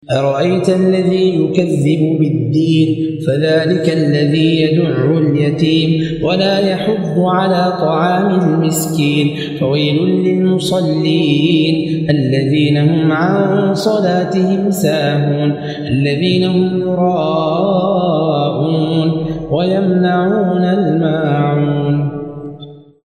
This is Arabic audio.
أرأيت الذي يكذب بالدين فذلك الذي يدع اليتيم ولا يحض على طعام المسكين فويل للمصلين الذين هم عن صلاتهم ساهون الذين هم يراءون ويمنعون الماعون